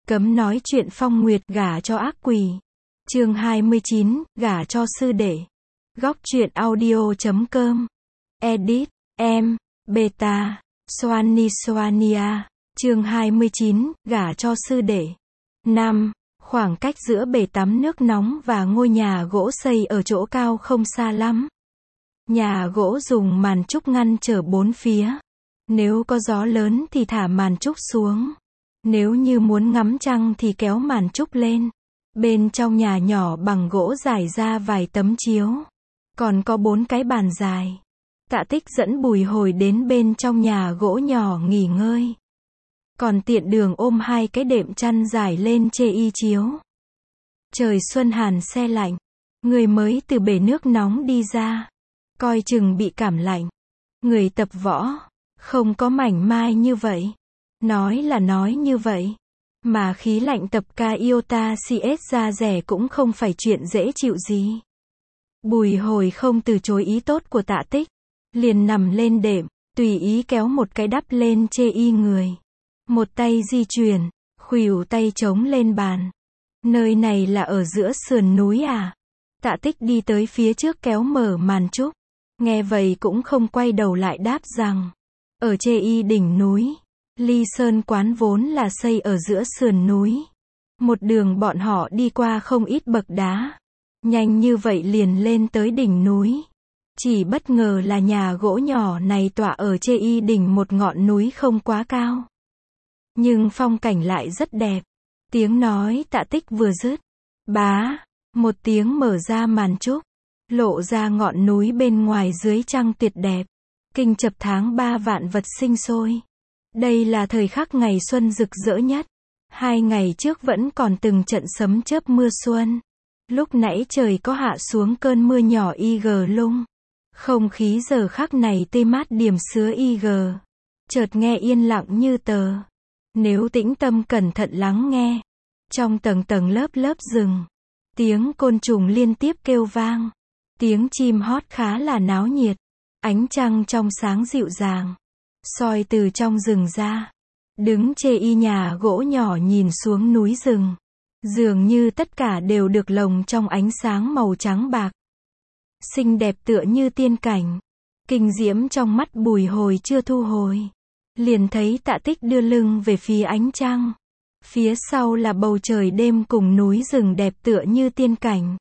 Cấm nói chuyện Phong Nguyệt gả cho ác quỷ. Chương 29, gả cho sư đệ. Góc truyện audio.com. Edit, em, Beta, Soania. Chương 29, gả cho sư đệ. 5. Khoảng cách giữa bể tắm nước nóng và ngôi nhà gỗ xây ở chỗ cao không xa lắm. Nhà gỗ dùng màn trúc ngăn trở bốn phía. Nếu có gió lớn thì thả màn trúc xuống. Nếu như muốn ngắm trăng thì kéo màn trúc lên. Bên trong nhà nhỏ bằng gỗ rải ra vài tấm chiếu. Còn có 4 cái bàn dài. Tạ Tích dẫn Bùi Hồi đến bên trong nhà gỗ nhỏ nghỉ ngơi. Còn tiện đường ôm 2 cái đệm chăn rải lên chê y chiếu. Trời xuân hàn se lạnh. Người mới từ bể nước nóng đi ra. Coi chừng bị cảm lạnh. Người tập võ. Không có mảnh mai như vậy. Nói là nói như vậy. Mà khí lạnh tập ca iota CS ra rẻ cũng không phải chuyện dễ chịu gì. Bùi Hồi không từ chối ý tốt của Tạ Tích. Liền nằm lên đệm, tùy ý kéo một cái đắp lên chê y người. Một tay di chuyển, khuỷu tay chống lên bàn. Nơi này là ở giữa sườn núi à? Tạ Tích đi tới phía trước kéo mở màn trúc. Nghe vậy cũng không quay đầu lại đáp rằng. Ở chê y đỉnh núi. Ly Sơn quán vốn là xây ở giữa sườn núi. Một đường bọn họ đi qua không ít bậc đá. Nhanh như vậy liền lên tới đỉnh núi. Chỉ bất ngờ là nhà gỗ nhỏ này tọa ở chê y đỉnh một ngọn núi không quá cao. Nhưng phong cảnh lại rất đẹp. Tiếng nói Tạ Tích vừa dứt. Bá, một tiếng mở ra màn trúc. Lộ ra ngọn núi bên ngoài dưới trăng tuyệt đẹp. Kinh chập tháng 3 vạn vật sinh sôi. Đây là thời khắc ngày xuân rực rỡ nhất. 2 ngày trước vẫn còn từng trận sấm chớp mưa xuân. Lúc nãy trời có hạ xuống cơn mưa nhỏ IG lung. Không khí giờ khắc này tê mát điểm xứa IG. Chợt nghe yên lặng như tờ. Nếu tĩnh tâm cẩn thận lắng nghe. Trong tầng tầng lớp lớp rừng. Tiếng côn trùng liên tiếp kêu vang. Tiếng chim hót khá là náo nhiệt. Ánh trăng trong sáng dịu dàng. Soi từ trong rừng ra. Đứng chê y nhà gỗ nhỏ nhìn xuống núi rừng. Dường như tất cả đều được lồng trong ánh sáng màu trắng bạc. Xinh đẹp tựa như tiên cảnh. Kinh diễm trong mắt Bùi Hồi chưa thu hồi. Liền thấy Tạ Tích đưa lưng về phía ánh trăng. Phía sau là bầu trời đêm cùng núi rừng đẹp tựa như tiên cảnh.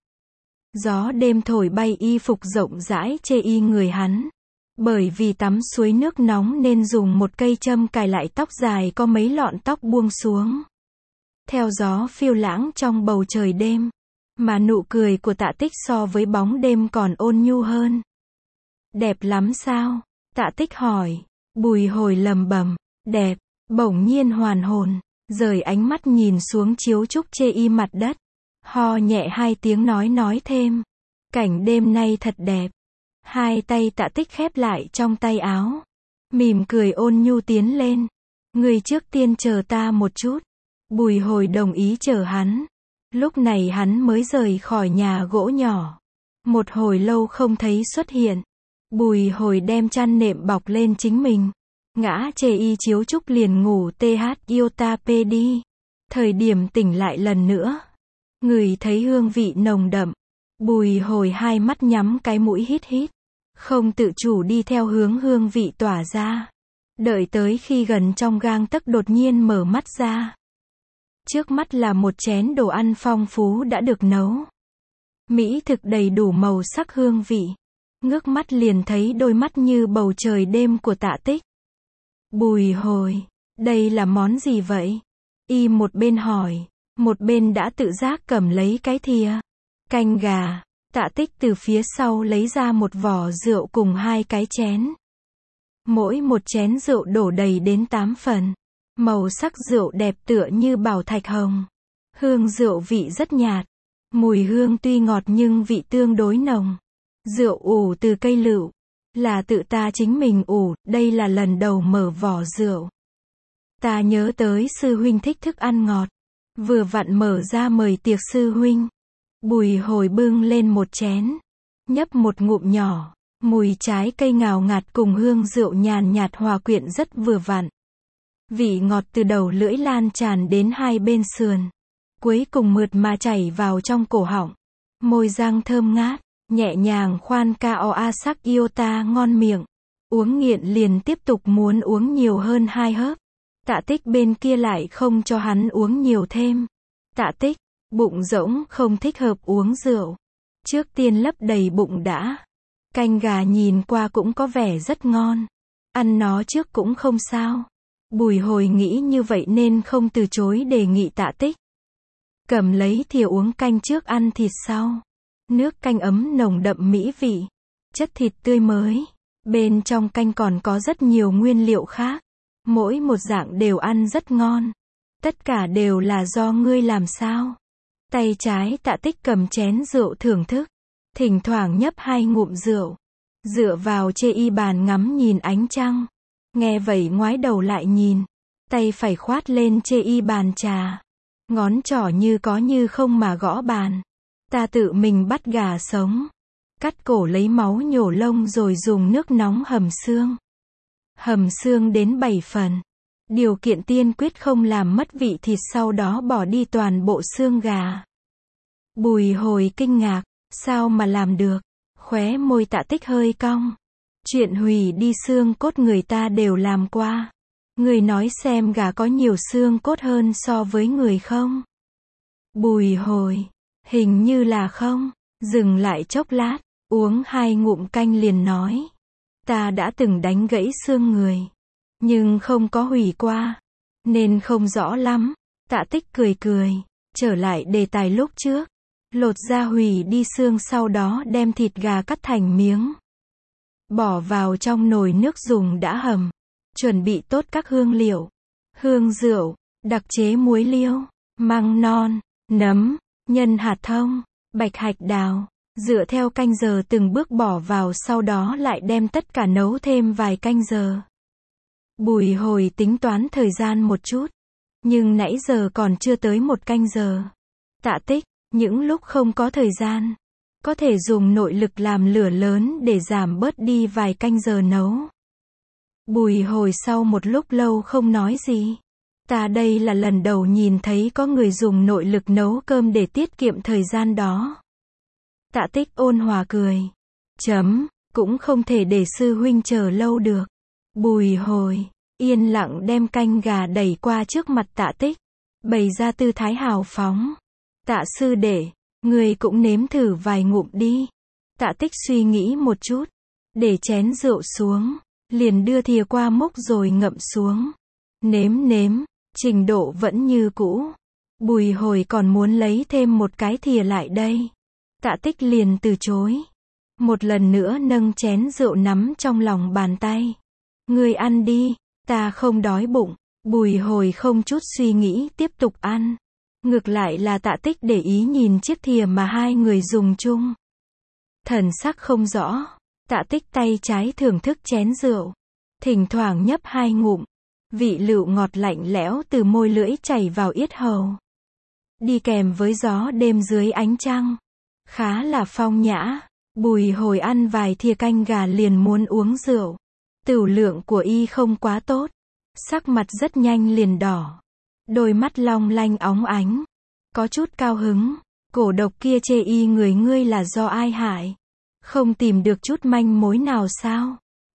Gió đêm thổi bay y phục rộng rãi chê y người hắn. Bởi vì tắm suối nước nóng nên dùng một cây châm cài lại tóc dài có mấy lọn tóc buông xuống. Theo gió phiêu lãng trong bầu trời đêm. Mà nụ cười của Tạ Tích so với bóng đêm còn ôn nhu hơn. Đẹp lắm sao? Tạ Tích hỏi. Bùi Hồi lầm bầm. Đẹp. Bỗng nhiên hoàn hồn. Rời ánh mắt nhìn xuống chiếu trúc chê y mặt đất. Ho nhẹ 2 tiếng nói thêm. Cảnh đêm nay thật đẹp. 2 tay Tạ Tích khép lại trong tay áo. Mỉm cười ôn nhu tiến lên. Người trước tiên chờ ta một chút. Bùi Hồi đồng ý chờ hắn. Lúc này hắn mới rời khỏi nhà gỗ nhỏ. Một hồi lâu không thấy xuất hiện. Bùi Hồi đem chăn nệm bọc lên chính mình. Ngã chê y chiếu trúc liền ngủ iota đi. Thời điểm tỉnh lại lần nữa. Người thấy hương vị nồng đậm. Bùi Hồi 2 mắt nhắm cái mũi hít hít. Không tự chủ đi theo hướng hương vị tỏa ra. Đợi tới khi gần trong gang tấc đột nhiên mở mắt ra. Trước mắt là một chén đồ ăn phong phú đã được nấu. Mỹ thực đầy đủ màu sắc hương vị. Ngước mắt liền thấy đôi mắt như bầu trời đêm của Tạ Tích. Bùi Hồi, đây là món gì vậy? Y một bên hỏi, một bên đã tự giác cầm lấy cái thìa. Canh gà. Tạ Tích từ phía sau lấy ra một vỏ rượu cùng 2 cái chén. Mỗi một chén rượu đổ đầy đến 8 phần. Màu sắc rượu đẹp tựa như bảo thạch hồng. Hương rượu vị rất nhạt. Mùi hương tuy ngọt nhưng vị tương đối nồng. Rượu ủ từ cây lựu. Là tự ta chính mình ủ, đây là lần đầu mở vỏ rượu. Ta nhớ tới sư huynh thích thức ăn ngọt. Vừa vặn mở ra mời tiệc sư huynh. Bùi Hồi bưng lên một chén. Nhấp một ngụm nhỏ. Mùi trái cây ngào ngạt cùng hương rượu nhàn nhạt hòa quyện rất vừa vặn. Vị ngọt từ đầu lưỡi lan tràn đến hai bên sườn. Cuối cùng mượt mà chảy vào trong cổ họng. Môi răng thơm ngát, nhẹ nhàng khoan ca o a sắc yêu ta ngon miệng. Uống nghiện liền tiếp tục muốn uống nhiều hơn 2 hớp. Tạ Tích bên kia lại không cho hắn uống nhiều thêm. Tạ Tích, bụng rỗng không thích hợp uống rượu. Trước tiên lấp đầy bụng đã. Canh gà nhìn qua cũng có vẻ rất ngon. Ăn nó trước cũng không sao. Bùi Hồi nghĩ như vậy nên không từ chối đề nghị Tạ Tích. Cầm lấy thìa uống canh trước ăn thịt sau. Nước canh ấm nồng đậm mỹ vị. Chất thịt tươi mới. Bên trong canh còn có rất nhiều nguyên liệu khác. Mỗi một dạng đều ăn rất ngon. Tất cả đều là do ngươi làm sao? Tay trái Tạ Tích cầm chén rượu thưởng thức. Thỉnh thoảng nhấp 2 ngụm rượu. Dựa vào chê y bàn ngắm nhìn ánh trăng. Nghe vậy ngoái đầu lại nhìn. Tay phải khoát lên chê y bàn trà. Ngón trỏ như có như không mà gõ bàn. Ta tự mình bắt gà sống. Cắt cổ lấy máu nhổ lông rồi dùng nước nóng hầm xương. Hầm xương đến 7 phần. Điều kiện tiên quyết không làm mất vị thịt, sau đó bỏ đi toàn bộ xương gà. Bùi Hồi kinh ngạc, sao mà làm được? Khóe môi Tạ Tích hơi cong. Chuyện hủy đi xương cốt người ta đều làm qua. Người nói xem gà có nhiều xương cốt hơn so với người không? Bùi Hồi, hình như là không. Dừng lại chốc lát, uống 2 ngụm canh liền nói. Ta đã từng đánh gãy xương người. Nhưng không có hủy qua. Nên không rõ lắm. Tạ Tích cười cười. Trở lại đề tài lúc trước. Lột ra hủy đi xương, sau đó đem thịt gà cắt thành miếng. Bỏ vào trong nồi nước dùng đã hầm. Chuẩn bị tốt các hương liệu. Hương rượu, đặc chế muối liêu, măng non, nấm, nhân hạt thông, bạch hạch đào. Dựa theo canh giờ từng bước bỏ vào, sau đó lại đem tất cả nấu thêm vài canh giờ. Bùi Hồi tính toán thời gian một chút. Nhưng nãy giờ còn chưa tới 1 canh giờ. Tạ Tích, những lúc không có thời gian, có thể dùng nội lực làm lửa lớn để giảm bớt đi vài canh giờ nấu. Bùi Hồi sau một lúc lâu không nói gì. Ta đây là lần đầu nhìn thấy có người dùng nội lực nấu cơm để tiết kiệm thời gian đó. Tạ Tích ôn hòa cười. Cũng không thể để sư huynh chờ lâu được. Bùi Hồi yên lặng đem canh gà đẩy qua trước mặt Tạ Tích, bày ra tư thái hào phóng. Tạ sư đệ, người cũng nếm thử vài ngụm đi. Tạ Tích suy nghĩ một chút, để chén rượu xuống, liền đưa thìa qua múc rồi ngậm xuống. Nếm, trình độ vẫn như cũ. Bùi Hồi còn muốn lấy thêm một cái thìa lại đây. Tạ Tích liền từ chối. Một lần nữa nâng chén rượu nắm trong lòng bàn tay. Ngươi ăn đi, ta không đói bụng. Bùi Hồi không chút suy nghĩ tiếp tục ăn. Ngược lại là Tạ Tích để ý nhìn chiếc thìa mà hai người dùng chung. Thần sắc không rõ. Tạ Tích tay trái thưởng thức chén rượu. Thỉnh thoảng nhấp 2 ngụm. Vị lựu ngọt lạnh lẽo từ môi lưỡi chảy vào yết hầu. Đi kèm với gió đêm dưới ánh trăng. Khá là phong nhã. Bùi Hồi ăn vài thìa canh gà liền muốn uống rượu. Tửu lượng của y không quá tốt. Sắc mặt rất nhanh liền đỏ. Đôi mắt long lanh óng ánh. Có chút cao hứng. Cổ độc kia chê y người ngươi là do ai hại? Không tìm được chút manh mối nào sao?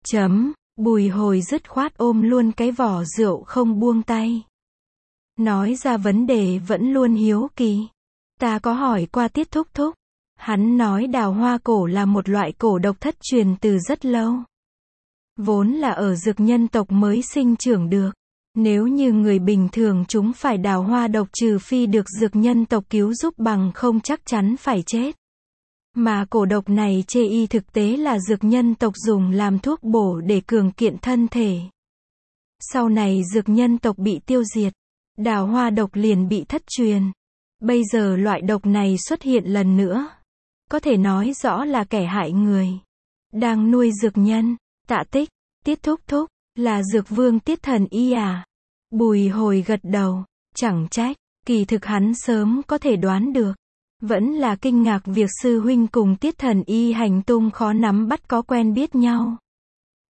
Bùi Hồi dứt khoát ôm luôn cái vỏ rượu không buông tay. Nói ra vấn đề vẫn luôn hiếu kỳ. Ta có hỏi qua Tiết thúc thúc. Hắn nói đào hoa cổ là một loại cổ độc thất truyền từ rất lâu. Vốn là ở dược nhân tộc mới sinh trưởng được. Nếu như người bình thường chúng phải đào hoa độc, trừ phi được dược nhân tộc cứu giúp, bằng không chắc chắn phải chết. Mà cổ độc này chê y thực tế là dược nhân tộc dùng làm thuốc bổ để cường kiện thân thể. Sau này dược nhân tộc bị tiêu diệt, đào hoa độc liền bị thất truyền. Bây giờ loại độc này xuất hiện lần nữa. Có thể nói rõ là kẻ hại người đang nuôi dược nhân. Tạ Tích, Tiết thúc thúc là dược vương Tiết thần y à? Bùi Hồi gật đầu. Chẳng trách, kỳ thực hắn sớm có thể đoán được. Vẫn là kinh ngạc việc sư huynh cùng Tiết thần y hành tung khó nắm bắt có quen biết nhau.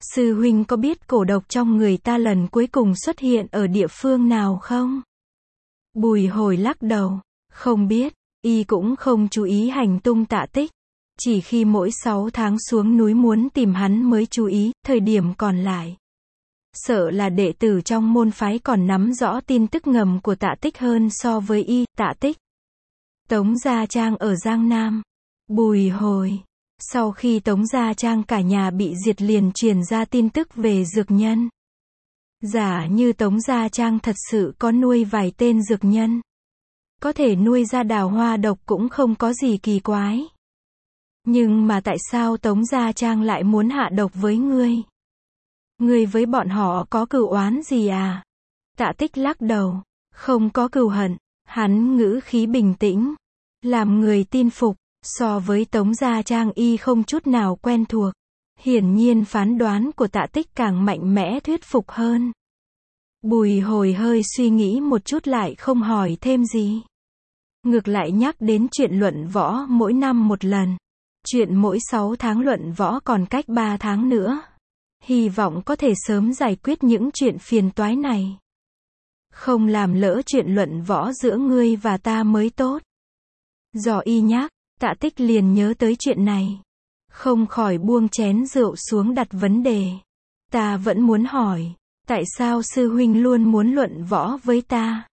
Sư huynh có biết cổ độc trong người ta lần cuối cùng xuất hiện ở địa phương nào không? Bùi Hồi lắc đầu, không biết, y cũng không chú ý hành tung Tạ Tích. Chỉ khi mỗi 6 tháng xuống núi muốn tìm hắn mới chú ý, thời điểm còn lại. Sợ là đệ tử trong môn phái còn nắm rõ tin tức ngầm của Tạ Tích hơn so với y. Tạ Tích, Tống Gia Trang ở Giang Nam. Bùi Hồi, sau khi Tống Gia Trang cả nhà bị diệt liền truyền ra tin tức về dược nhân. Giả như Tống Gia Trang thật sự có nuôi vài tên dược nhân, có thể nuôi ra đào hoa độc cũng không có gì kỳ quái. Nhưng mà tại sao Tống Gia Trang lại muốn hạ độc với ngươi? Ngươi với bọn họ có cừu oán gì à? Tạ Tích lắc đầu, không có cừu hận. Hắn ngữ khí bình tĩnh, làm người tin phục. So với Tống Gia Trang y không chút nào quen thuộc. Hiển nhiên phán đoán của Tạ Tích càng mạnh mẽ thuyết phục hơn. Bùi Hồi hơi suy nghĩ một chút lại không hỏi thêm gì. Ngược lại nhắc đến chuyện luận võ mỗi năm một lần. Chuyện mỗi 6 tháng luận võ còn cách 3 tháng nữa. Hy vọng có thể sớm giải quyết những chuyện phiền toái này. Không làm lỡ chuyện luận võ giữa ngươi và ta mới tốt. Do y nhắc, Tạ Tích liền nhớ tới chuyện này. Không khỏi buông chén rượu xuống đặt vấn đề. Ta vẫn muốn hỏi, tại sao sư huynh luôn muốn luận võ với ta?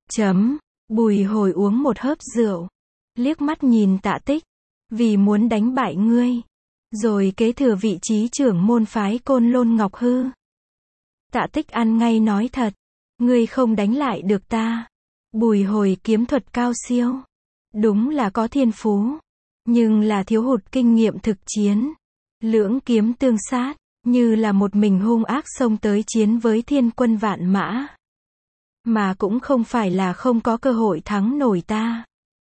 Bùi Hồi uống một hớp rượu, liếc mắt nhìn Tạ Tích. Vì muốn đánh bại ngươi, rồi kế thừa vị trí trưởng môn phái Côn Lôn Ngọc Hư. Tạ Tích ăn ngay nói thật, ngươi không đánh lại được ta. Bùi Hồi kiếm thuật cao siêu, đúng là có thiên phú, nhưng là thiếu hụt kinh nghiệm thực chiến. Lưỡng kiếm tương sát, như là một mình hung ác xông tới chiến với thiên quân vạn mã. Mà cũng không phải là không có cơ hội thắng nổi ta.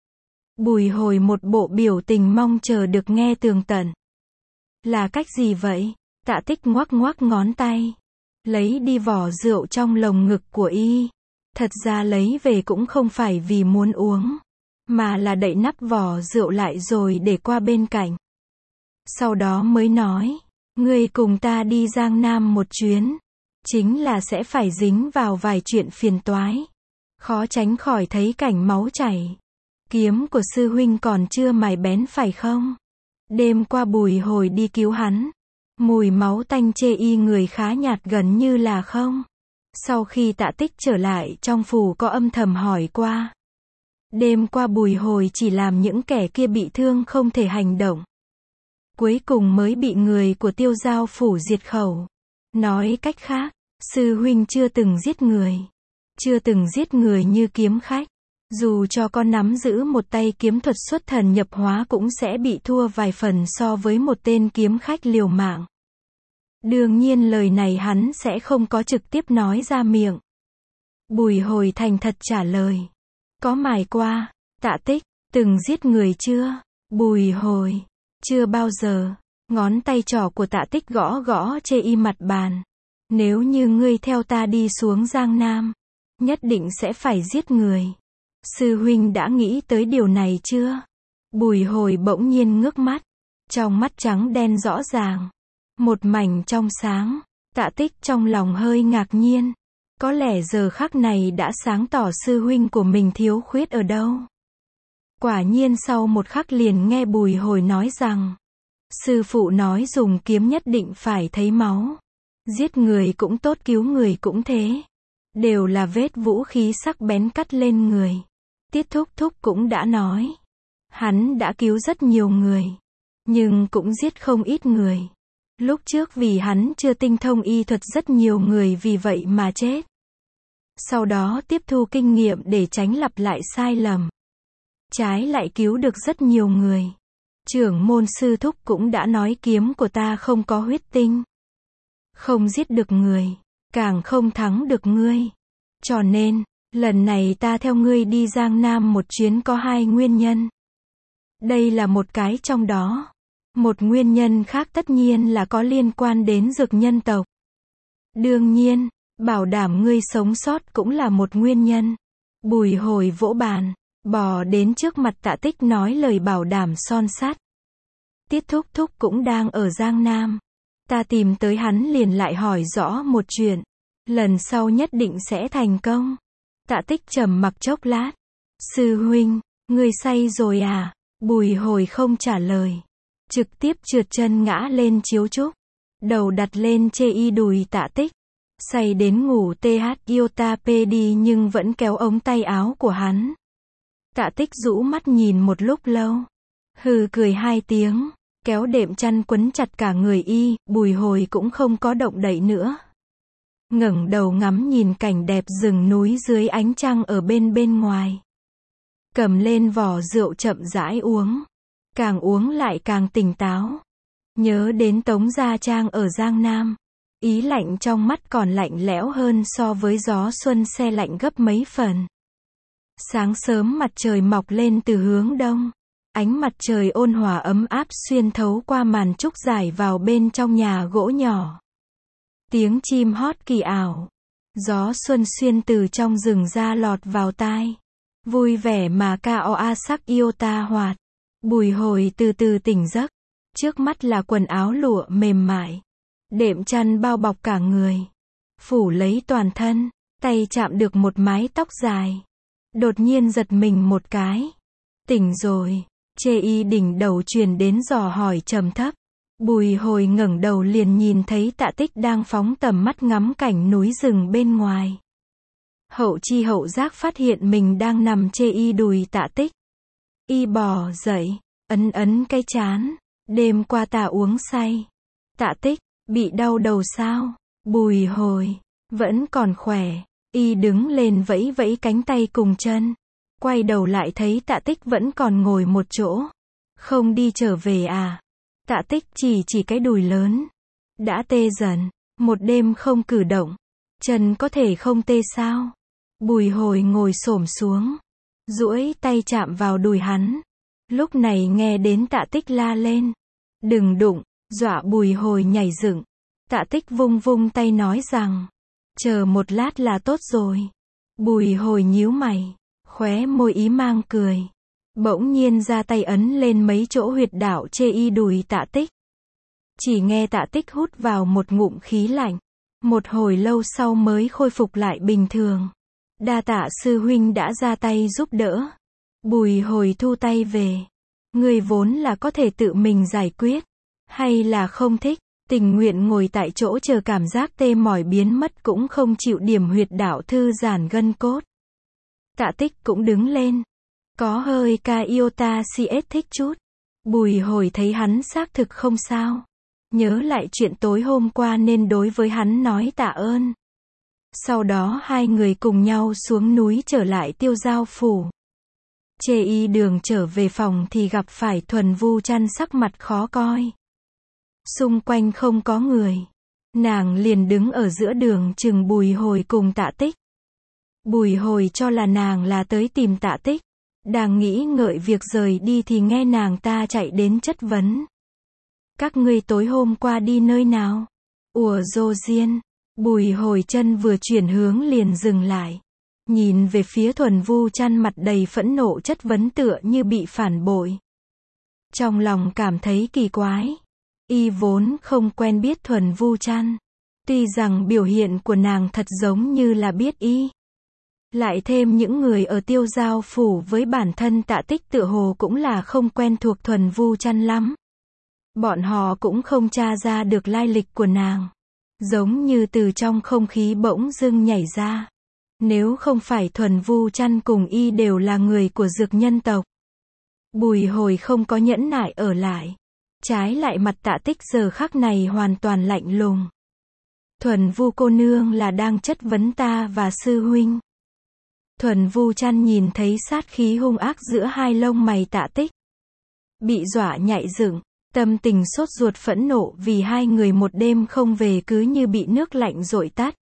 Bùi Hồi một bộ biểu tình mong chờ được nghe tường tận. Là cách gì vậy? Tạ Tích ngoắc ngoắc ngón tay, lấy đi vỏ rượu trong lồng ngực của y. Thật ra lấy về cũng không phải vì muốn uống, mà là đậy nắp vỏ rượu lại rồi để qua bên cạnh. Sau đó mới nói, ngươi cùng ta đi Giang Nam một chuyến, chính là sẽ phải dính vào vài chuyện phiền toái. Khó tránh khỏi thấy cảnh máu chảy. Kiếm của sư huynh còn chưa mài bén phải không? Đêm qua Bùi Hồi đi cứu hắn, mùi máu tanh chê y người khá nhạt gần như là không. Sau khi Tạ Tích trở lại trong phủ có âm thầm hỏi qua. Đêm qua Bùi Hồi chỉ làm những kẻ kia bị thương không thể hành động. Cuối cùng mới bị người của Tiêu Giao phủ diệt khẩu. Nói cách khác, sư huynh chưa từng giết người. Chưa từng giết người như kiếm khách. Dù cho con nắm giữ một tay kiếm thuật xuất thần nhập hóa cũng sẽ bị thua vài phần so với một tên kiếm khách liều mạng. Đương nhiên lời này hắn sẽ không có trực tiếp nói ra miệng. Bùi Hồi thành thật trả lời. Có mài qua. Tạ Tích, từng giết người chưa? Bùi Hồi, chưa bao giờ. Ngón tay trỏ của Tạ Tích gõ gõ chê y mặt bàn. Nếu như ngươi theo ta đi xuống Giang Nam, nhất định sẽ phải giết người. Sư huynh đã nghĩ tới điều này chưa? Bùi Hồi bỗng nhiên ngước mắt. Trong mắt trắng đen rõ ràng. Một mảnh trong sáng. Tạ Tích trong lòng hơi ngạc nhiên. Có lẽ giờ khắc này đã sáng tỏ sư huynh của mình thiếu khuyết ở đâu. Quả nhiên sau một khắc liền nghe Bùi Hồi nói rằng, sư phụ nói dùng kiếm nhất định phải thấy máu. Giết người cũng tốt, cứu người cũng thế. Đều là vết vũ khí sắc bén cắt lên người. Tiết Thúc Thúc cũng đã nói. Hắn đã cứu rất nhiều người. Nhưng cũng giết không ít người. Lúc trước vì hắn chưa tinh thông y thuật rất nhiều người vì vậy mà chết. Sau đó tiếp thu kinh nghiệm để tránh lặp lại sai lầm. Trái lại cứu được rất nhiều người. Trưởng môn sư thúc cũng đã nói kiếm của ta không có huyết tinh. Không giết được người. Càng không thắng được ngươi. Cho nên, lần này ta theo ngươi đi Giang Nam một chuyến có 2 nguyên nhân. Đây là một cái trong đó. Một nguyên nhân khác tất nhiên là có liên quan đến dược nhân tộc. Đương nhiên, bảo đảm ngươi sống sót cũng là một nguyên nhân. Bùi Hồi vỗ bàn, bò đến trước mặt Tạ Tích nói lời bảo đảm son sắt. Tiết Thúc Thúc cũng đang ở Giang Nam. Ta tìm tới hắn liền lại hỏi rõ một chuyện. Lần sau nhất định sẽ thành công. Tạ Tích trầm mặc chốc lát. Sư huynh, ngươi say rồi à? Bùi Hồi không trả lời. Trực tiếp trượt chân ngã lên chiếu trúc. Đầu đặt lên chê y đùi Tạ Tích. Say đến ngủ iota đi nhưng vẫn kéo ống tay áo của hắn. Tạ Tích rũ mắt nhìn một lúc lâu. Hừ cười hai tiếng. Kéo đệm chăn quấn chặt cả người y. Bùi Hồi cũng không có động đậy nữa. Ngẩng đầu ngắm nhìn cảnh đẹp rừng núi dưới ánh trăng ở bên ngoài. Cầm lên vỏ rượu chậm rãi uống. Càng uống lại càng tỉnh táo. Nhớ đến Tống Gia Trang ở Giang Nam. Ý lạnh trong mắt còn lạnh lẽo hơn so với gió xuân se lạnh gấp mấy phần. Sáng sớm mặt trời mọc lên từ hướng đông. Ánh mặt trời ôn hòa ấm áp xuyên thấu qua màn trúc dài vào bên trong nhà gỗ nhỏ. Tiếng chim hót kỳ ảo. Gió xuân xuyên từ trong rừng ra lọt vào tai. Vui vẻ mà ca oa sắc iota hoạt. Bùi Hồi từ từ tỉnh giấc. Trước mắt là quần áo lụa mềm mại. Đệm chăn bao bọc cả người. Phủ lấy toàn thân. Tay chạm được một mái tóc dài. Đột nhiên giật mình một cái. Tỉnh rồi. Chê y đỉnh đầu truyền đến dò hỏi trầm thấp. Bùi Hồi ngẩng đầu liền nhìn thấy Tạ Tích đang phóng tầm mắt ngắm cảnh núi rừng bên ngoài. Hậu chi hậu giác phát hiện mình đang nằm chê y đùi Tạ Tích. Y bò dậy, ấn ấn cái trán. Đêm qua ta uống say. Tạ Tích, bị đau đầu sao? Bùi Hồi, vẫn còn khỏe. Y đứng lên vẫy vẫy cánh tay cùng chân. Quay đầu lại thấy Tạ Tích vẫn còn ngồi một chỗ. Không đi trở về à? Tạ Tích chỉ cái đùi lớn. Đã tê dần. Một đêm không cử động. Chân có thể không tê sao? Bùi Hồi ngồi xổm xuống. Duỗi tay chạm vào đùi hắn. Lúc này nghe đến Tạ Tích la lên. Đừng đụng, dọa Bùi Hồi nhảy dựng. Tạ Tích vung vung tay nói rằng. Chờ một lát là tốt rồi. Bùi Hồi nhíu mày. Khóe môi ý mang cười. Bỗng nhiên ra tay ấn lên mấy chỗ huyệt đạo chê y đùi Tạ Tích. Chỉ nghe Tạ Tích hút vào một ngụm khí lạnh. Một hồi lâu sau mới khôi phục lại bình thường. Đa tạ sư huynh đã ra tay giúp đỡ. Bùi Hồi thu tay về. Ngươi vốn là có thể tự mình giải quyết. Hay là không thích, tình nguyện ngồi tại chỗ chờ cảm giác tê mỏi biến mất cũng không chịu điểm huyệt đạo thư giãn gân cốt. Tạ Tích cũng đứng lên. Có hơi ca iota cs thích chút. Bùi Hồi thấy hắn xác thực không sao. Nhớ lại chuyện tối hôm qua nên đối với hắn nói tạ ơn. Sau đó hai người cùng nhau xuống núi trở lại Tiêu Giao phủ. Chê y đường trở về phòng thì gặp phải Thuần Vu Chăn sắc mặt khó coi. Xung quanh không có người. Nàng liền đứng ở giữa đường chừng Bùi Hồi cùng Tạ Tích. Bùi Hồi cho là nàng là tới tìm Tạ Tích. Đang nghĩ ngợi việc rời đi thì nghe nàng ta chạy đến chất vấn. Các ngươi tối hôm qua đi nơi nào? Ủa Dô Diên. Bùi Hồi chân vừa chuyển hướng liền dừng lại. Nhìn về phía Thuần Vu Chăn mặt đầy phẫn nộ chất vấn tựa như bị phản bội. Trong lòng cảm thấy kỳ quái. Y vốn không quen biết Thuần Vu Chăn. Tuy rằng biểu hiện của nàng thật giống như là biết y. Lại thêm những người ở Tiêu Giao phủ với bản thân Tạ Tích tựa hồ cũng là không quen thuộc Thuần Vu Chăn lắm. Bọn họ cũng không tra ra được lai lịch của nàng. Giống như từ trong không khí bỗng dưng nhảy ra. Nếu không phải Thuần Vu Chăn cùng y đều là người của Dược nhân tộc. Bùi Hồi không có nhẫn nại ở lại. Trái lại mặt Tạ Tích giờ khắc này hoàn toàn lạnh lùng. Thuần Vu cô nương là đang chất vấn ta và sư huynh. Thuần Vu Chăn nhìn thấy sát khí hung ác giữa hai lông mày Tạ Tích. Bị dọa nhảy dựng, tâm tình sốt ruột phẫn nộ vì hai người một đêm không về cứ như bị nước lạnh dội tát.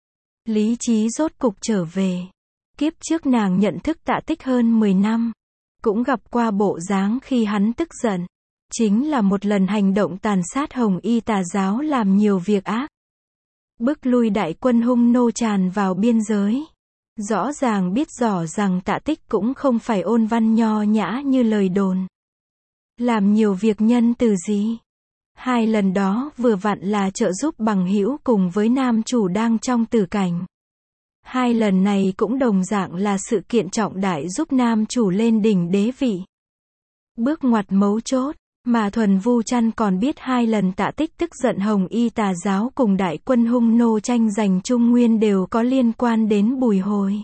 Lý trí rốt cục trở về. Kiếp trước nàng nhận thức Tạ Tích hơn 10 năm. Cũng gặp qua bộ dáng khi hắn tức giận. Chính là một lần hành động tàn sát Hồng Y tà giáo làm nhiều việc ác. Bức lui đại quân hung nô tràn vào biên giới. Rõ ràng biết rõ rằng Tạ Tích cũng không phải ôn văn nho nhã như lời đồn. Làm nhiều việc nhân từ gì. Hai lần đó vừa vặn là trợ giúp bằng hữu cùng với nam chủ đang trong tử cảnh. Hai lần này cũng đồng dạng là sự kiện trọng đại giúp nam chủ lên đỉnh đế vị. Bước ngoặt mấu chốt, mà Thuần Vu Trăn còn biết hai lần Tạ Tích tức giận Hồng Y tà giáo cùng đại quân hung nô tranh giành Trung Nguyên đều có liên quan đến Bùi Hồi.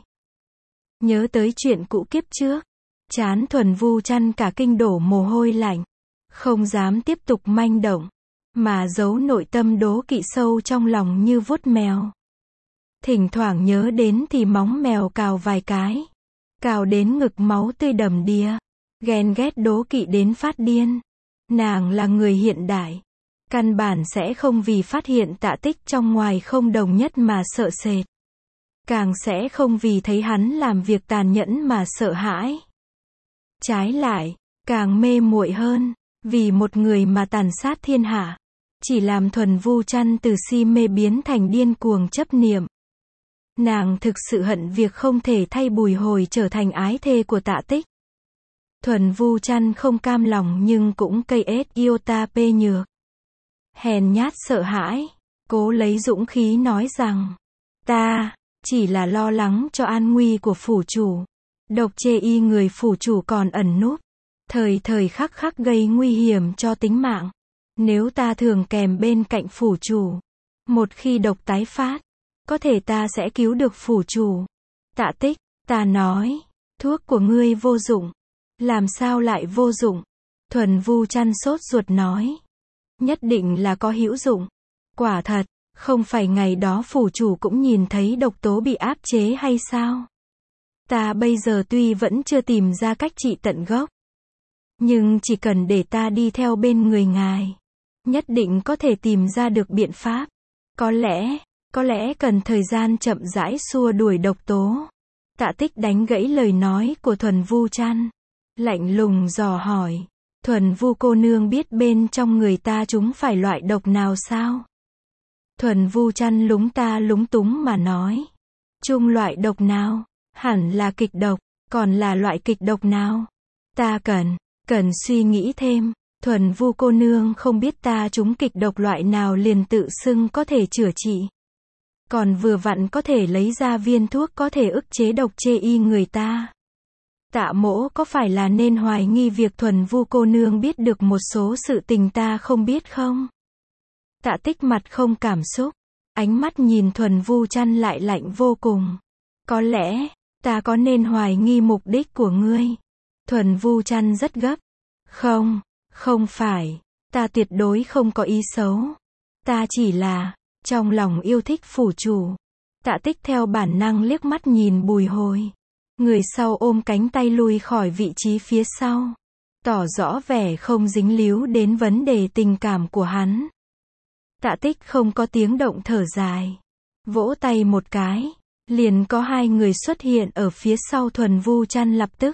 Nhớ tới chuyện cũ kiếp trước, trán Thuần Vu Trăn cả kinh đổ mồ hôi lạnh, không dám tiếp tục manh động, mà giấu nội tâm đố kỵ sâu trong lòng như vuốt mèo. Thỉnh thoảng nhớ đến thì móng mèo cào vài cái, cào đến ngực máu tươi đầm đìa, ghen ghét đố kỵ đến phát điên. Nàng là người hiện đại, căn bản sẽ không vì phát hiện Tạ Tích trong ngoài không đồng nhất mà sợ sệt. Càng sẽ không vì thấy hắn làm việc tàn nhẫn mà sợ hãi. Trái lại, càng mê muội hơn, vì một người mà tàn sát thiên hạ, chỉ làm Thuần Vu Trăn từ si mê biến thành điên cuồng chấp niệm. Nàng thực sự hận việc không thể thay Bùi Hồi trở thành ái thê của Tạ Tích. Thuần Vu Trăn không cam lòng nhưng cũng cây ết iota pê nhược. Hèn nhát sợ hãi, cố lấy dũng khí nói rằng, ta chỉ là lo lắng cho an nguy của phủ chủ. Độc chê y người phủ chủ còn ẩn núp, thời thời khắc khắc gây nguy hiểm cho tính mạng. Nếu ta thường kèm bên cạnh phủ chủ, một khi độc tái phát, có thể ta sẽ cứu được phủ chủ. Tạ Tích, ta nói, thuốc của ngươi vô dụng. Làm sao lại vô dụng? Thuần Vu Trăn sốt ruột nói. Nhất định là có hữu dụng. Quả thật, không phải ngày đó phủ chủ cũng nhìn thấy độc tố bị áp chế hay sao? Ta bây giờ tuy vẫn chưa tìm ra cách trị tận gốc, nhưng chỉ cần để ta đi theo bên người ngài, nhất định có thể tìm ra được biện pháp. Có lẽ cần thời gian chậm rãi xua đuổi độc tố. Tạ Tích đánh gãy lời nói của Thuần Vu Trăn, lạnh lùng dò hỏi, Thuần Vu cô nương biết bên trong người ta chúng phải loại độc nào sao? Thuần Vu Trăn lúng túng mà nói, chung loại độc nào? Hẳn là kịch độc, còn là loại kịch độc nào? Ta cần suy nghĩ thêm. Thuần Vu cô nương không biết ta chúng kịch độc loại nào liền tự xưng có thể chữa trị. Còn vừa vặn có thể lấy ra viên thuốc có thể ức chế độc chê y người ta. Tạ mỗ có phải là nên hoài nghi việc Thuần Vu cô nương biết được một số sự tình ta không biết không? Tạ Tích mặt không cảm xúc, ánh mắt nhìn Thuần Vu Trăn lại lạnh vô cùng. Có lẽ, ta có nên hoài nghi mục đích của ngươi? Thuần Vu Trăn rất gấp. Không phải, ta tuyệt đối không có ý xấu. Ta chỉ là, trong lòng yêu thích phủ chủ. Tạ Tích theo bản năng liếc mắt nhìn Bùi Hồi. Người sau ôm cánh tay lui khỏi vị trí phía sau, tỏ rõ vẻ không dính líu đến vấn đề tình cảm của hắn. Tạ Tích không có tiếng động thở dài, vỗ tay một cái, liền có hai người xuất hiện ở phía sau Thuần Vu Trăn lập tức.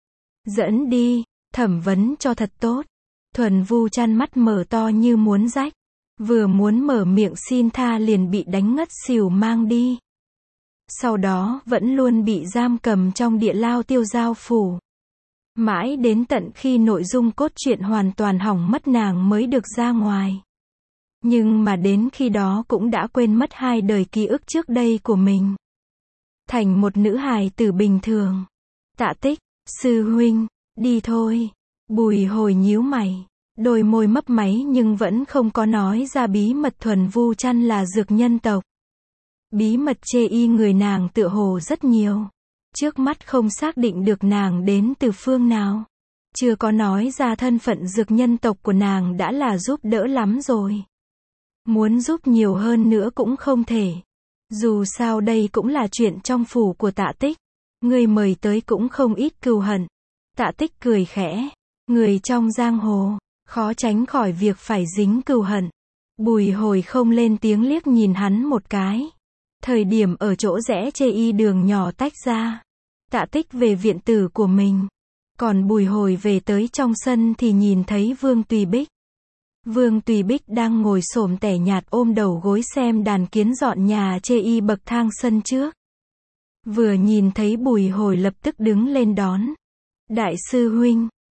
Dẫn đi, thẩm vấn cho thật tốt. Thuần Vu Trăn mắt mở to như muốn rách, vừa muốn mở miệng xin tha liền bị đánh ngất xỉu mang đi. Sau đó vẫn luôn bị giam cầm trong địa lao Tiêu Giao phủ. Mãi đến tận khi nội dung cốt truyện hoàn toàn hỏng mất nàng mới được ra ngoài. Nhưng mà đến khi đó cũng đã quên mất hai đời ký ức trước đây của mình. Thành một nữ hài tử bình thường. Tạ Tích, sư huynh, đi thôi. Bùi Hồi nhíu mày, đôi môi mấp máy nhưng vẫn không có nói ra bí mật Thuần Vu Trăn là dược nhân tộc. Bí mật chê y người nàng tựa hồ rất nhiều. Trước mắt không xác định được nàng đến từ phương nào. Chưa có nói ra thân phận dược nhân tộc của nàng đã là giúp đỡ lắm rồi. Muốn giúp nhiều hơn nữa cũng không thể. Dù sao đây cũng là chuyện trong phủ của Tạ Tích. Người mời tới cũng không ít cừu hận. Tạ Tích cười khẽ. Người trong giang hồ, khó tránh khỏi việc phải dính cừu hận. Bùi Hồi không lên tiếng liếc nhìn hắn một cái. Thời điểm ở chỗ rẽ chê y đường nhỏ tách ra. Tạ Tích về viện tử của mình. Còn Bùi Hồi về tới trong sân thì nhìn thấy Vương Tùy Bích. Vương Tùy Bích đang ngồi xổm tẻ nhạt ôm đầu gối xem đàn kiến dọn nhà chê y bậc thang sân trước. Vừa nhìn thấy Bùi Hồi lập tức đứng lên đón. Đại sư huynh,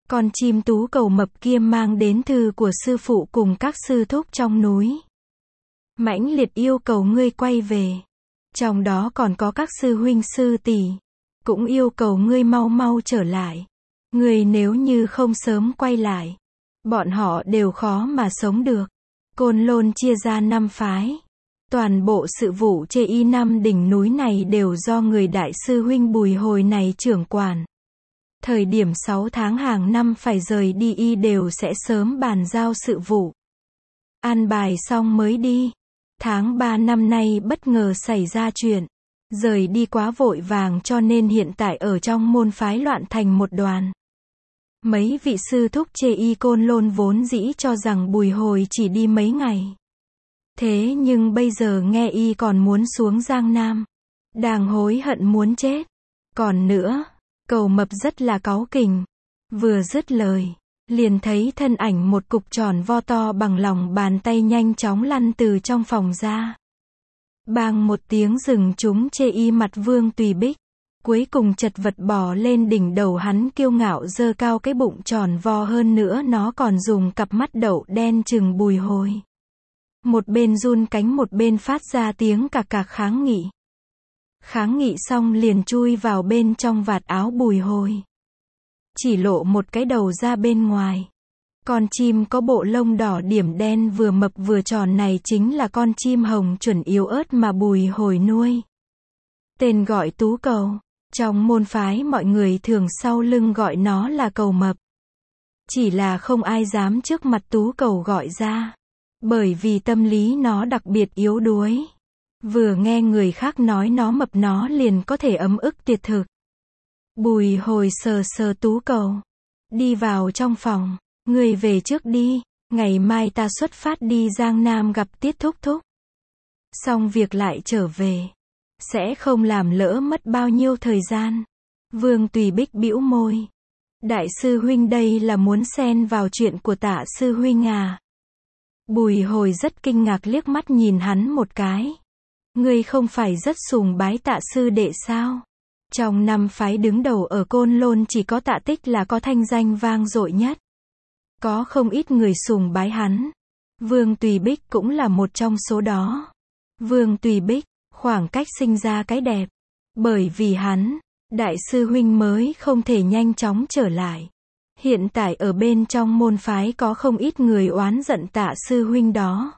Con chim tú cầu mập kia mang đến thư của sư phụ cùng các sư thúc trong núi. Mãnh liệt yêu cầu ngươi quay về. Trong đó còn có các sư huynh sư tỷ, cũng yêu cầu ngươi mau mau trở lại. Ngươi nếu như không sớm quay lại, bọn họ đều khó mà sống được. Côn Lôn chia ra 5 phái. Toàn bộ sự vụ chê y 5 đỉnh núi này đều do người đại sư huynh Bùi Hồi này trưởng quản. Thời điểm 6 tháng hàng năm phải rời đi y đều sẽ sớm bàn giao sự vụ. An bài xong mới đi. Tháng 3 năm nay bất ngờ xảy ra chuyện. Rời đi quá vội vàng cho nên hiện tại ở trong môn phái loạn thành một đoàn. Mấy vị sư thúc chê y Côn Lôn vốn dĩ cho rằng Bùi Hồi chỉ đi mấy ngày. Thế nhưng bây giờ nghe y còn muốn xuống Giang Nam. Đang hối hận muốn chết. Còn nữa, Cầu Mập rất là cáu kỉnh. Vừa dứt lời, liền thấy thân ảnh một cục tròn vo to bằng lòng bàn tay nhanh chóng lăn từ trong phòng ra. Bang một tiếng rừng trúng chê y mặt Vương Tùy Bích. Cuối cùng chật vật bò lên đỉnh đầu hắn kiêu ngạo giơ cao cái bụng tròn vo hơn nữa nó còn dùng cặp mắt đậu đen chừng Bùi Hồi. Một bên run cánh một bên phát ra tiếng cạc cạc kháng nghị. Kháng nghị xong liền chui vào bên trong vạt áo Bùi Hồi. Chỉ lộ một cái đầu ra bên ngoài. Con chim có bộ lông đỏ điểm đen vừa mập vừa tròn này chính là con chim hồng chuẩn yếu ớt mà Bùi Hồi nuôi. Tên gọi Tú Cầu. Trong môn phái mọi người thường sau lưng gọi nó là Cầu Mập. Chỉ là không ai dám trước mặt Tú Cầu gọi ra. Bởi vì tâm lý nó đặc biệt yếu đuối. Vừa nghe người khác nói nó mập nó liền có thể ấm ức tiệt thực. Bùi Hồi sờ sờ Tú Cầu. Đi vào trong phòng. Ngươi về trước đi. Ngày mai ta xuất phát đi Giang Nam gặp Tiết Thúc Thúc. Xong việc lại trở về. Sẽ không làm lỡ mất bao nhiêu thời gian. Vương Tùy Bích bĩu môi. Đại sư huynh đây là muốn xen vào chuyện của Tạ sư huynh à? Bùi Hồi rất kinh ngạc liếc mắt nhìn hắn một cái. Ngươi không phải rất sùng bái Tạ sư đệ sao? Trong 5 phái đứng đầu ở Côn Lôn chỉ có Tạ Tích là có thanh danh vang dội nhất. Có không ít người sùng bái hắn. Vương Tùy Bích cũng là một trong số đó. Vương Tùy Bích, khoảng cách sinh ra cái đẹp. Bởi vì hắn, đại sư huynh mới không thể nhanh chóng trở lại. Hiện tại ở bên trong môn phái có không ít người oán giận Tạ sư huynh đó.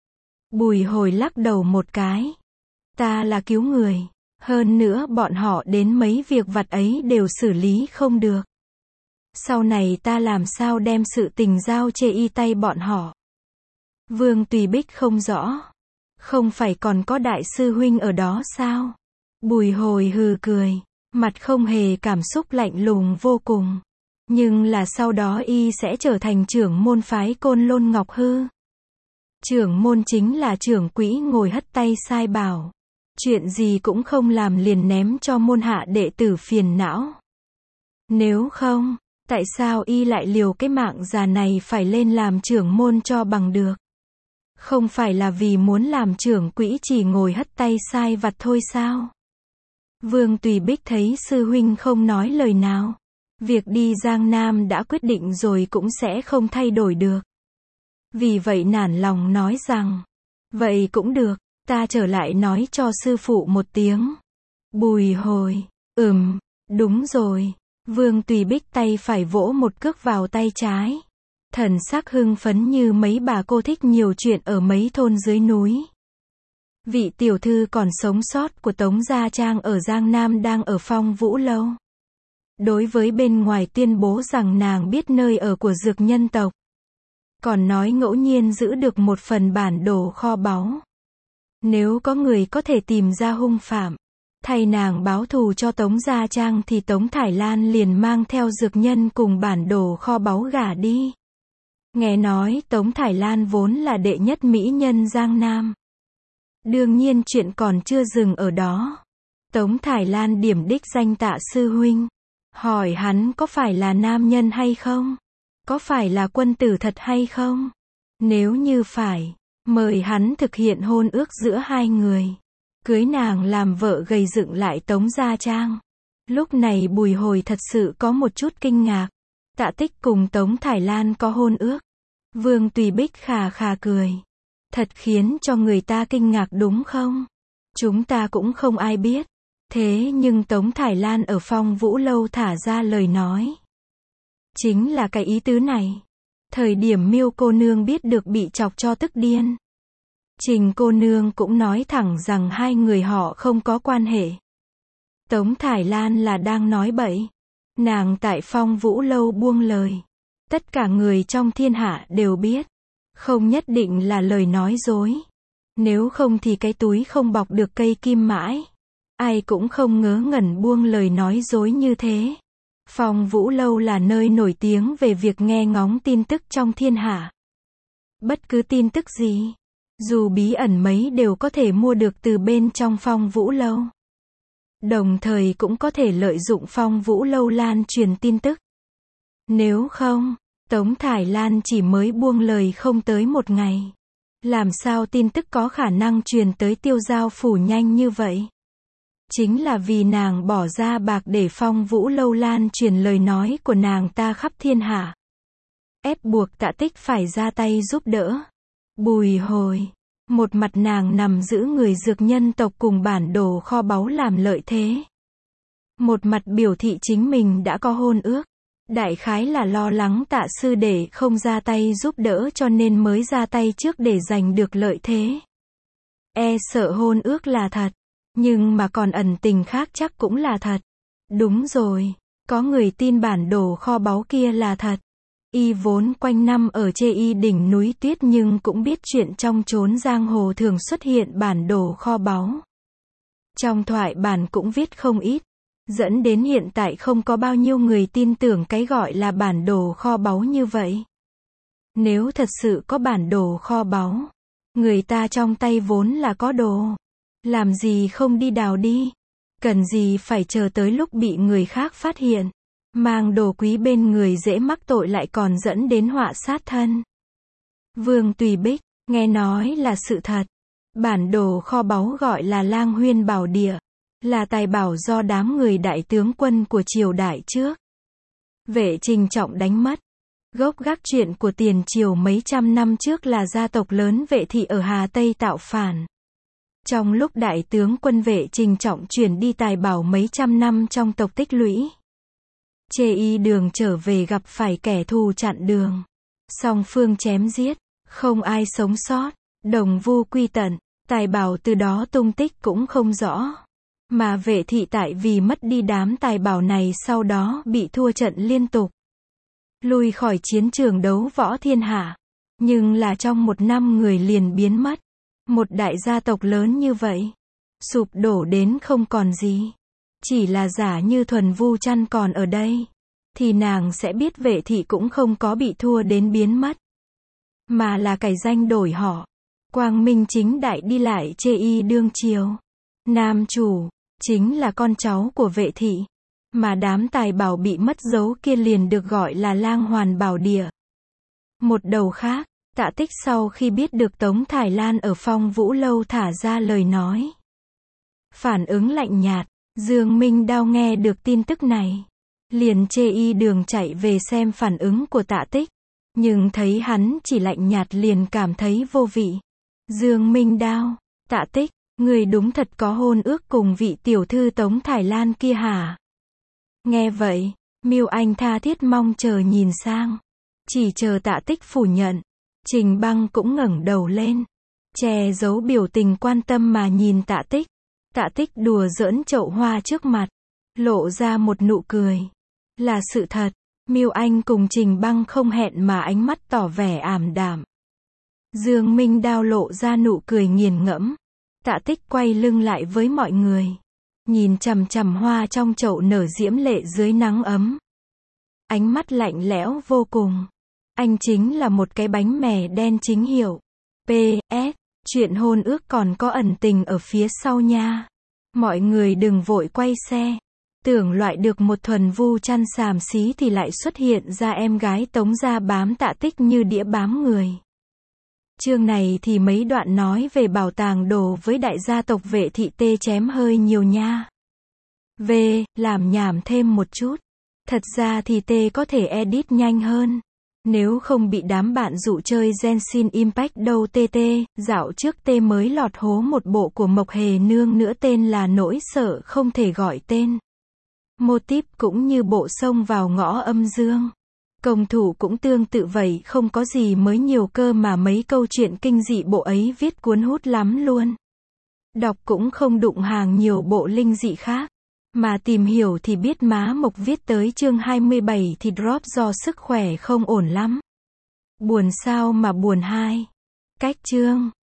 Bùi Hồi lắc đầu một cái. Ta là cứu người. Hơn nữa bọn họ đến mấy việc vặt ấy đều xử lý không được. Sau này ta làm sao đem sự tình giao chê y tay bọn họ. Vương Tùy Bích không rõ. Không phải còn có đại sư huynh ở đó sao? Bùi Hồi hừ cười. Mặt không hề cảm xúc lạnh lùng vô cùng. Nhưng là sau đó y sẽ trở thành trưởng môn phái Côn Lôn Ngọc Hư. Trưởng môn chính là trưởng quỹ ngồi hất tay sai bảo. Chuyện gì cũng không làm liền ném cho môn hạ đệ tử phiền não. Nếu không, tại sao y lại liều cái mạng già này phải lên làm trưởng môn cho bằng được? Không phải là vì muốn làm trưởng quỹ chỉ ngồi hất tay sai vặt thôi sao? Vương Tùy Bích thấy sư huynh không nói lời nào. Việc đi Giang Nam đã quyết định rồi cũng sẽ không thay đổi được. Vì vậy nản lòng nói rằng, vậy cũng được, ta trở lại nói cho sư phụ một tiếng. Bùi Hồi, đúng rồi. Vương Tùy Bích tay phải vỗ một cước vào tay trái. Thần sắc hưng phấn như mấy bà cô thích nhiều chuyện ở mấy thôn dưới núi. Vị tiểu thư còn sống sót của Tống Gia Trang ở Giang Nam đang ở Phong Vũ Lâu. Đối với bên ngoài tuyên bố rằng nàng biết nơi ở của dược nhân tộc. Còn nói ngẫu nhiên giữ được một phần bản đồ kho báu. Nếu có người có thể tìm ra hung phạm, thay nàng báo thù cho Tống Gia Trang thì Tống Thải Lan liền mang theo dược nhân cùng bản đồ kho báu gả đi. Nghe nói Tống Thải Lan vốn là đệ nhất mỹ nhân Giang Nam. Đương nhiên chuyện còn chưa dừng ở đó. Tống Thải Lan điểm đích danh Tạ sư huynh. Hỏi hắn có phải là nam nhân hay không? Có phải là quân tử thật hay không? Nếu như phải, mời hắn thực hiện hôn ước giữa hai người. Cưới nàng làm vợ gầy dựng lại Tống Gia Trang. Lúc này Bùi Hồi thật sự có một chút kinh ngạc. Tạ Tích cùng Tống Thải Lan có hôn ước. Vương Tùy Bích khà khà cười. Thật khiến cho người ta kinh ngạc đúng không? Chúng ta cũng không ai biết. Thế nhưng Tống Thải Lan ở Phong Vũ Lâu thả ra lời nói. Chính là cái ý tứ này. Thời điểm Miêu cô nương biết được bị chọc cho tức điên. Trình cô nương cũng nói thẳng rằng hai người họ không có quan hệ. Tống Thải Lan là đang nói bậy. Nàng tại Phong Vũ Lâu buông lời. Tất cả người trong thiên hạ đều biết. Không nhất định là lời nói dối. Nếu không thì cái túi không bọc được cây kim mãi. Ai cũng không ngớ ngẩn buông lời nói dối như thế. Phong Vũ Lâu là nơi nổi tiếng về việc nghe ngóng tin tức trong thiên hạ. Bất cứ tin tức gì, dù bí ẩn mấy đều có thể mua được từ bên trong Phong Vũ Lâu. Đồng thời cũng có thể lợi dụng Phong Vũ Lâu lan truyền tin tức. Nếu không, Tống Thải Lan chỉ mới buông lời không tới một ngày. Làm sao tin tức có khả năng truyền tới Tiêu Giao phủ nhanh như vậy? Chính là vì nàng bỏ ra bạc để Phong Vũ Lâu lan truyền lời nói của nàng ta khắp thiên hạ. Ép buộc Tạ Tích phải ra tay giúp đỡ. Bùi hồi. Một mặt nàng nằm giữ người dược nhân tộc cùng bản đồ kho báu làm lợi thế. Một mặt biểu thị chính mình đã có hôn ước. Đại khái là lo lắng Tạ sư đệ không ra tay giúp đỡ cho nên mới ra tay trước để giành được lợi thế. E sợ hôn ước là thật. Nhưng mà còn ẩn tình khác chắc cũng là thật. Đúng rồi. Có người tin bản đồ kho báu kia là thật. Y vốn quanh năm ở Chê Y đỉnh núi tuyết nhưng cũng biết chuyện trong chốn giang hồ thường xuất hiện bản đồ kho báu. Trong thoại bản cũng viết không ít. Dẫn đến hiện tại không có bao nhiêu người tin tưởng cái gọi là bản đồ kho báu như vậy. Nếu thật sự có bản đồ kho báu, người ta trong tay vốn là có đồ. Làm gì không đi đào đi? Cần gì phải chờ tới lúc bị người khác phát hiện? Mang đồ quý bên người dễ mắc tội lại còn dẫn đến họa sát thân. Vương Tùy Bích, nghe nói là sự thật. Bản đồ kho báu gọi là Lang Huyên Bảo Địa. Là tài bảo do đám người đại tướng quân của triều đại trước. Vệ Trình Trọng đánh mất. Gốc gác chuyện của tiền triều mấy trăm năm trước là gia tộc lớn Vệ thị ở Hà Tây tạo phản. Trong lúc đại tướng quân Vệ Trình Trọng chuyển đi tài bảo mấy trăm năm trong tộc tích lũy. Chê Y đường trở về gặp phải kẻ thù chặn đường. Song phương chém giết, không ai sống sót, đồng vu quy tận, tài bảo từ đó tung tích cũng không rõ. Mà Vệ thị tại vì mất đi đám tài bảo này sau đó bị thua trận liên tục. Lui khỏi chiến trường đấu võ thiên hạ. Nhưng là trong một năm người liền biến mất. Một đại gia tộc lớn như vậy. Sụp đổ đến không còn gì. Chỉ là giả như Thuần Vu Chăn còn ở đây. Thì nàng sẽ biết Vệ thị cũng không có bị thua đến biến mất. Mà là cải danh đổi họ. Quang minh chính đại đi lại Chê Y đương triều. Nam chủ chính là con cháu của Vệ thị. Mà đám tài bảo bị mất dấu kia liền được gọi là Lang Hoàn Bảo Địa. Một đầu khác, Tạ Tích sau khi biết được Tống Thải Lan ở Phong Vũ Lâu thả ra lời nói. Phản ứng lạnh nhạt, Dương Minh Đao nghe được tin tức này. Liền Chê Y đường chạy về xem phản ứng của Tạ Tích. Nhưng thấy hắn chỉ lạnh nhạt liền cảm thấy vô vị. Dương Minh Đao, Tạ Tích, người đúng thật có hôn ước cùng vị tiểu thư Tống Thải Lan kia hả? Nghe vậy, Miêu Anh tha thiết mong chờ nhìn sang. Chỉ chờ Tạ Tích phủ nhận. Trình Băng cũng ngẩng đầu lên. Che giấu biểu tình quan tâm mà nhìn Tạ Tích. Tạ Tích đùa giỡn chậu hoa trước mặt. Lộ ra một nụ cười. Là sự thật. Miêu Anh cùng Trình Băng không hẹn mà ánh mắt tỏ vẻ ảm đạm. Dương Minh Đao lộ ra nụ cười nghiền ngẫm. Tạ Tích quay lưng lại với mọi người. Nhìn chằm chằm hoa trong chậu nở diễm lệ dưới nắng ấm. Ánh mắt lạnh lẽo vô cùng. Anh chính là một cái bánh mè đen chính hiệu. P.S. Chuyện hôn ước còn có ẩn tình ở phía sau nha. Mọi người đừng vội quay xe. Tưởng loại được một Thuần Vu Chăn xàm xí thì lại xuất hiện ra em gái Tống gia bám Tạ Tích như đĩa bám người. Chương này thì mấy đoạn nói về bảo tàng đồ với đại gia tộc Vệ thị tê chém hơi nhiều nha. Làm nhảm thêm một chút. Thật ra thì tê có thể edit nhanh hơn. Nếu không bị đám bạn dụ chơi Genshin Impact đâu TT, dạo trước tê mới lọt hố một bộ của Mộc Hề Nương nữa tên là Nỗi Sợ Không Thể Gọi Tên. Mô típ cũng như bộ xông vào ngõ âm dương. Công thủ cũng tương tự vậy, không có gì mới nhiều cơ mà mấy câu chuyện kinh dị bộ ấy viết cuốn hút lắm luôn. Đọc cũng không đụng hàng nhiều bộ linh dị khác. Mà tìm hiểu thì biết má Mộc viết tới chương 27 thì drop do sức khỏe không ổn lắm. Buồn sao mà buồn hai. Cách chương